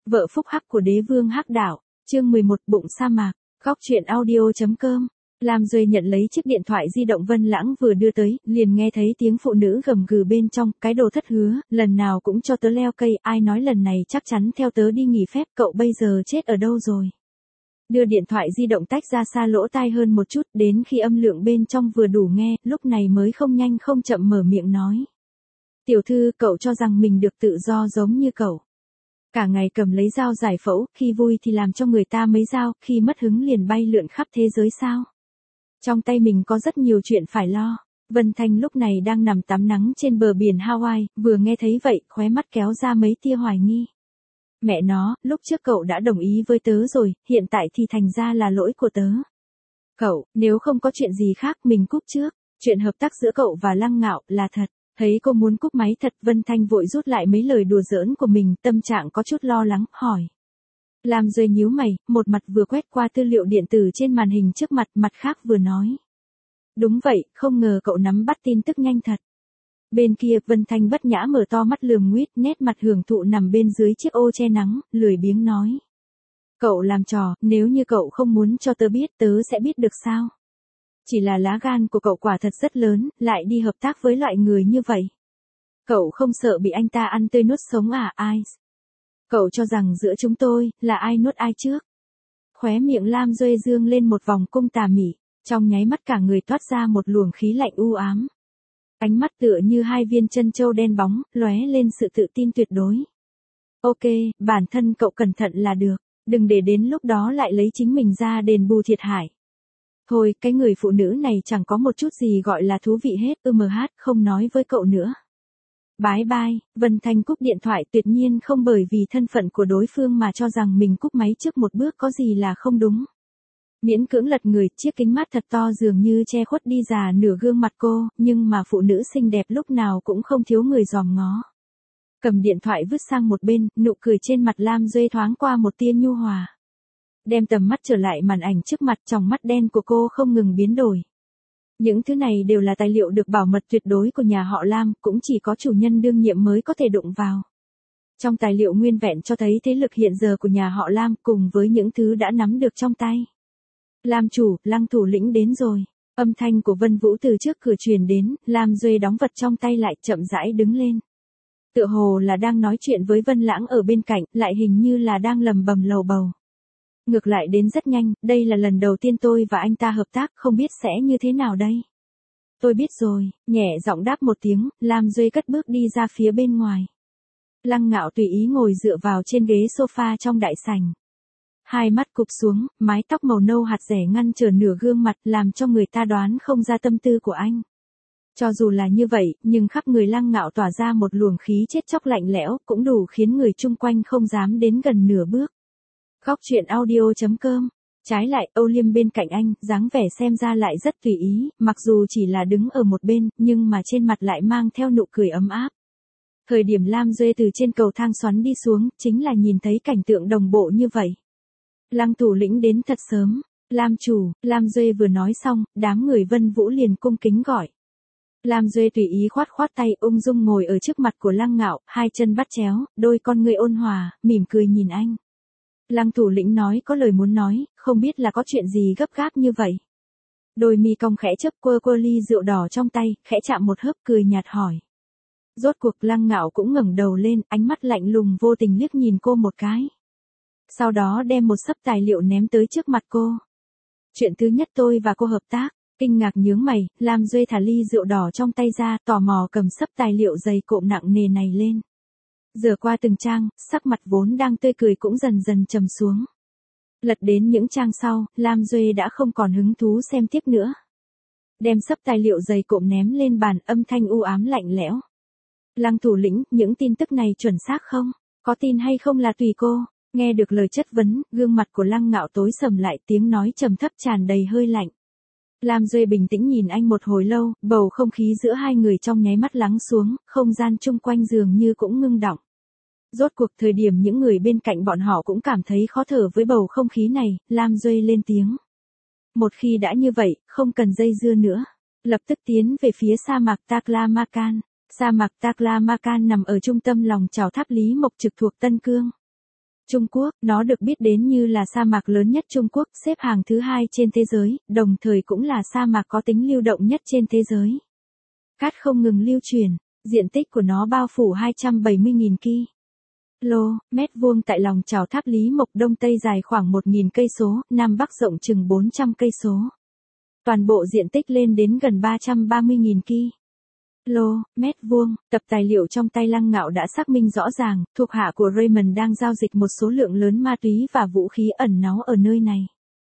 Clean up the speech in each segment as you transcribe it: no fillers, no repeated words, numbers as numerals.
Vợ phúc hắc của đế vương hắc đảo, chương 11 bụng sa mạc, góc truyện audio.com. Lam Duệ nhận lấy chiếc điện thoại di động Vân Lãng vừa đưa tới, liền nghe thấy tiếng phụ nữ gầm gừ bên trong, cái đồ thất hứa, lần nào cũng cho tớ leo cây, ai nói lần này chắc chắn theo tớ đi nghỉ phép, cậu bây giờ chết ở đâu rồi? Đưa điện thoại di động tách ra xa lỗ tai hơn một chút, đến khi âm lượng bên trong vừa đủ nghe, lúc này mới không nhanh không chậm mở miệng nói. Tiểu thư, cậu cho rằng mình được tự do giống như cậu. Cả ngày cầm lấy dao giải phẫu, khi vui thì làm cho người ta mấy dao, khi mất hứng liền bay lượn khắp thế giới sao? Trong tay mình có rất nhiều chuyện phải lo. Vân Thanh lúc này đang nằm tắm nắng trên bờ biển Hawaii, vừa nghe thấy vậy, khóe mắt kéo ra mấy tia hoài nghi. Mẹ nó, lúc trước cậu đã đồng ý với tớ rồi, hiện tại thì thành ra là lỗi của tớ. Cậu, nếu không có chuyện gì khác mình cúp trước, chuyện hợp tác giữa cậu và Lăng Ngạo là thật. Thấy cô muốn cúp máy thật, Vân Thanh vội rút lại mấy lời đùa giỡn của mình, tâm trạng có chút lo lắng, hỏi. Lam Duệ nhíu mày, một mặt vừa quét qua tư liệu điện tử trên màn hình trước mặt, mặt khác vừa nói. Đúng vậy, không ngờ cậu nắm bắt tin tức nhanh thật. Bên kia, Vân Thanh bất nhã mở to mắt lườm nguyết, nét mặt hưởng thụ nằm bên dưới chiếc ô che nắng, lười biếng nói. Cậu làm trò, nếu như cậu không muốn cho tớ biết, tớ sẽ biết được sao? Chỉ là lá gan của cậu quả thật rất lớn, lại đi hợp tác với loại người như vậy. Cậu không sợ bị anh ta ăn tươi nuốt sống à, ai? Cậu cho rằng giữa chúng tôi, là ai nuốt ai trước? Khóe miệng Lam Duệ dương lên một vòng cung tà mị, trong nháy mắt cả người toát ra một luồng khí lạnh u ám. Ánh mắt tựa như hai viên chân châu đen bóng, lóe lên sự tự tin tuyệt đối. Ok, bản thân cậu cẩn thận là được, đừng để đến lúc đó lại lấy chính mình ra đền bù thiệt hại. Thôi, cái người phụ nữ này chẳng có một chút gì gọi là thú vị hết, không nói với cậu nữa. Bye bye, Vân Thanh cúp điện thoại, tuyệt nhiên không bởi vì thân phận của đối phương mà cho rằng mình cúp máy trước một bước có gì là không đúng. Miễn cưỡng lật người, chiếc kính mát thật to dường như che khuất đi già nửa gương mặt cô, nhưng mà phụ nữ xinh đẹp lúc nào cũng không thiếu người dòm ngó. Cầm điện thoại vứt sang một bên, nụ cười trên mặt Lam Duệ thoáng qua một tia nhu hòa. Đem tầm mắt trở lại màn ảnh trước mặt, tròng mắt đen của cô không ngừng biến đổi. Những thứ này đều là tài liệu được bảo mật tuyệt đối của nhà họ Lam, cũng chỉ có chủ nhân đương nhiệm mới có thể đụng vào. Trong tài liệu nguyên vẹn cho thấy thế lực hiện giờ của nhà họ Lam cùng với những thứ đã nắm được trong tay. Lam chủ, Lăng thủ lĩnh đến rồi. Âm thanh của Vân Vũ từ trước cửa truyền đến, Lam Duệ đóng vật trong tay lại, chậm rãi đứng lên. Tựa hồ là đang nói chuyện với Vân Lãng ở bên cạnh, lại hình như là đang lầm bầm lầu bầu. Ngược lại đến rất nhanh, đây là lần đầu tiên tôi và anh ta hợp tác, không biết sẽ như thế nào đây. Tôi biết rồi, nhẹ giọng đáp một tiếng, Lam Duệ cất bước đi ra phía bên ngoài. Lăng Ngạo tùy ý ngồi dựa vào trên ghế sofa trong đại sảnh. Hai mắt cụp xuống, mái tóc màu nâu hạt rẻ ngăn trở nửa gương mặt, làm cho người ta đoán không ra tâm tư của anh. Cho dù là như vậy, nhưng khắp người Lăng Ngạo tỏa ra một luồng khí chết chóc lạnh lẽo, cũng đủ khiến người chung quanh không dám đến gần nửa bước. Góc truyện audio.com. Trái lại, Âu Liêm bên cạnh anh, dáng vẻ xem ra lại rất tùy ý, mặc dù chỉ là đứng ở một bên, nhưng mà trên mặt lại mang theo nụ cười ấm áp. Thời điểm Lam Duệ từ trên cầu thang xoắn đi xuống, chính là nhìn thấy cảnh tượng đồng bộ như vậy. Lăng thủ lĩnh đến thật sớm. Lam chủ, Lam Duệ vừa nói xong, đám người Vân Vũ liền cung kính gọi. Lam Duệ tùy ý khoát khoát tay, ung dung ngồi ở trước mặt của Lăng Ngạo, hai chân bắt chéo, đôi con người ôn hòa, mỉm cười nhìn anh. Lăng thủ lĩnh nói có lời muốn nói, không biết là có chuyện gì gấp gáp như vậy. Đôi mi cong khẽ chớp, quơ quơ ly rượu đỏ trong tay, khẽ chạm một hớp, cười nhạt hỏi. Rốt cuộc Lăng Ngạo cũng ngẩng đầu lên, ánh mắt lạnh lùng vô tình liếc nhìn cô một cái. Sau đó đem một xấp tài liệu ném tới trước mặt cô. Chuyện thứ nhất, tôi và cô hợp tác. Kinh ngạc nhướng mày, Lam Duệ thả ly rượu đỏ trong tay ra, tò mò cầm xấp tài liệu dày cộm nặng nề này lên. Rửa qua từng trang, sắc mặt vốn đang tươi cười cũng dần dần trầm xuống. Lật đến những trang sau, Lam Duệ đã không còn hứng thú xem tiếp nữa. Đem xấp tài liệu dày cộm ném lên bàn, âm thanh u ám lạnh lẽo. Lăng thủ lĩnh, những tin tức này chuẩn xác không? Có tin hay không là tùy cô. Nghe được lời chất vấn, gương mặt của Lăng Ngạo tối sầm lại, tiếng nói trầm thấp tràn đầy hơi lạnh. Lam Duệ bình tĩnh nhìn anh một hồi lâu, bầu không khí giữa hai người trong nháy mắt lắng xuống, không gian chung quanh dường như cũng ngưng đọng. Rốt cuộc thời điểm những người bên cạnh bọn họ cũng cảm thấy khó thở với bầu không khí này, Lam Duệ lên tiếng. Một khi đã như vậy, không cần dây dưa nữa. Lập tức tiến về phía sa mạc Taklamakan. Sa mạc Taklamakan nằm ở trung tâm lòng chảo tháp Lý Mộc trực thuộc Tân Cương. Trung Quốc, nó được biết đến như là sa mạc lớn nhất Trung Quốc, xếp hàng thứ 2 trên thế giới, đồng thời cũng là sa mạc có tính lưu động nhất trên thế giới. Cát không ngừng lưu chuyển, diện tích của nó bao phủ 270.000 mét vuông tại lòng chảo tháp Lý Mộc, đông tây dài khoảng 1.000 cây số, nam bắc rộng chừng 400 cây số. Toàn bộ diện tích lên đến gần 330.000 mét vuông. Tập tài liệu trong tay Lăng Ngạo đã xác minh rõ ràng, thuộc hạ của Raymond đang giao dịch một số lượng lớn ma túy và vũ khí ẩn náu ở nơi này.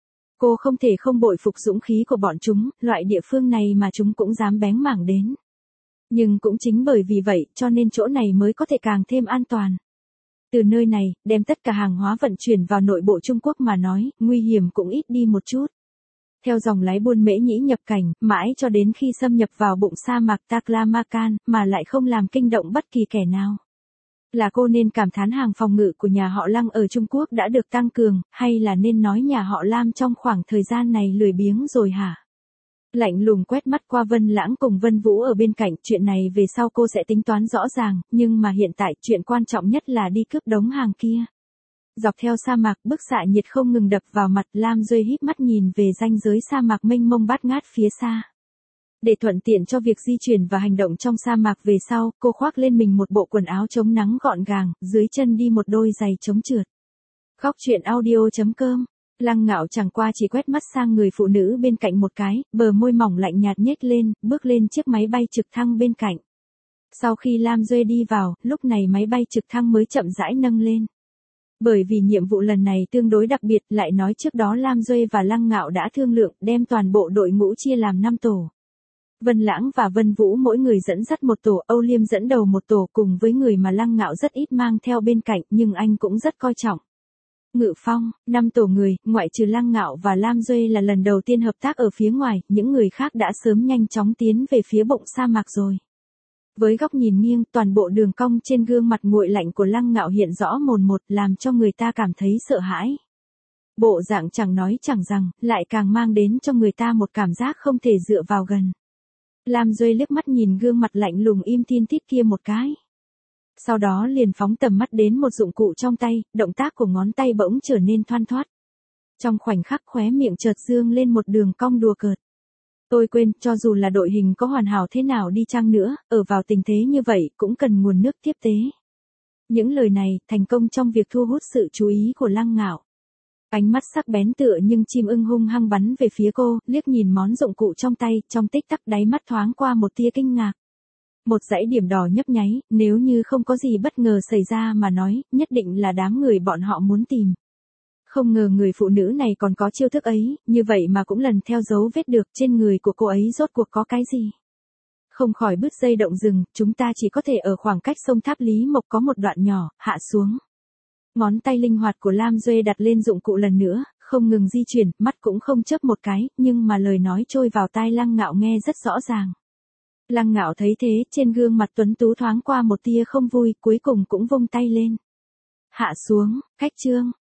Cô không thể không bội phục dũng khí của bọn chúng, loại địa phương này mà chúng cũng dám bén mảng đến. Nhưng cũng chính bởi vì vậy, cho nên chỗ này mới có thể càng thêm an toàn. Từ nơi này, đem tất cả hàng hóa vận chuyển vào nội bộ Trung Quốc mà nói, nguy hiểm cũng ít đi một chút. Theo dòng lái buôn Mễ Nhĩ nhập cảnh, mãi cho đến khi xâm nhập vào bụng sa mạc Taklamakan, mà lại không làm kinh động bất kỳ kẻ nào. Là cô nên cảm thán hàng phòng ngự của nhà họ Lăng ở Trung Quốc đã được tăng cường, hay là nên nói nhà họ Lam trong khoảng thời gian này lười biếng rồi hả? Lạnh lùng quét mắt qua Vân Lãng cùng Vân Vũ ở bên cạnh, chuyện này về sau cô sẽ tính toán rõ ràng, nhưng mà hiện tại chuyện quan trọng nhất là đi cướp đống hàng kia. Dọc theo sa mạc, bức xạ nhiệt không ngừng đập vào mặt, Lam Duê híp mắt nhìn về ranh giới sa mạc mênh mông bát ngát phía xa. Để thuận tiện cho việc di chuyển và hành động trong sa mạc về sau, cô khoác lên mình một bộ quần áo chống nắng gọn gàng, dưới chân đi một đôi giày chống trượt. Góc truyện audio.com. Lăng Ngạo chẳng qua chỉ quét mắt sang người phụ nữ bên cạnh một cái, bờ môi mỏng lạnh nhạt nhếch lên, bước lên chiếc máy bay trực thăng bên cạnh. Sau khi Lam Duê đi vào, lúc này máy bay trực thăng mới chậm rãi nâng lên. Bởi vì nhiệm vụ lần này tương đối đặc biệt, lại nói trước đó Lam Duê và Lăng Ngạo đã thương lượng đem toàn bộ đội ngũ chia làm 5 tổ. Vân Lãng và Vân Vũ mỗi người dẫn dắt một tổ, Âu Liêm dẫn đầu một tổ cùng với người mà Lăng Ngạo rất ít mang theo bên cạnh nhưng anh cũng rất coi trọng. Ngự Phong, 5 tổ người, ngoại trừ Lăng Ngạo và Lam Duê là lần đầu tiên hợp tác ở phía ngoài, những người khác đã sớm nhanh chóng tiến về phía bụng sa mạc rồi. Với góc nhìn nghiêng, toàn bộ đường cong trên gương mặt nguội lạnh của Lăng Ngạo hiện rõ mồn một, làm cho người ta cảm thấy sợ hãi. Bộ dạng chẳng nói chẳng rằng, lại càng mang đến cho người ta một cảm giác không thể dựa vào gần. Lam Duê liếc mắt nhìn gương mặt lạnh lùng im thiên tít kia một cái. Sau đó liền phóng tầm mắt đến một dụng cụ trong tay, động tác của ngón tay bỗng trở nên thoăn thoắt. Trong khoảnh khắc khóe miệng chợt dương lên một đường cong đùa cợt. Tôi quên, cho dù là đội hình có hoàn hảo thế nào đi chăng nữa, ở vào tình thế như vậy cũng cần nguồn nước tiếp tế. Những lời này thành công trong việc thu hút sự chú ý của Lăng Ngạo. Ánh mắt sắc bén tựa nhưng chim ưng hung hăng bắn về phía cô, liếc nhìn món dụng cụ trong tay, trong tích tắc đáy mắt thoáng qua một tia kinh ngạc. Một dãy điểm đỏ nhấp nháy, nếu như không có gì bất ngờ xảy ra mà nói, nhất định là đám người bọn họ muốn tìm. Không ngờ người phụ nữ này còn có chiêu thức ấy, như vậy mà cũng lần theo dấu vết được trên người của cô ấy rốt cuộc có cái gì. Không khỏi bứt dây động rừng, chúng ta chỉ có thể ở khoảng cách sông Tháp Lý Mộc có một đoạn nhỏ, hạ xuống. Ngón tay linh hoạt của Lam Duê đặt lên dụng cụ lần nữa, không ngừng di chuyển, mắt cũng không chớp một cái, nhưng mà lời nói trôi vào tai Lăng Ngạo nghe rất rõ ràng. Lăng Ngạo thấy thế, trên gương mặt tuấn tú thoáng qua một tia không vui, cuối cùng cũng vung tay lên. Hạ xuống, cách chương.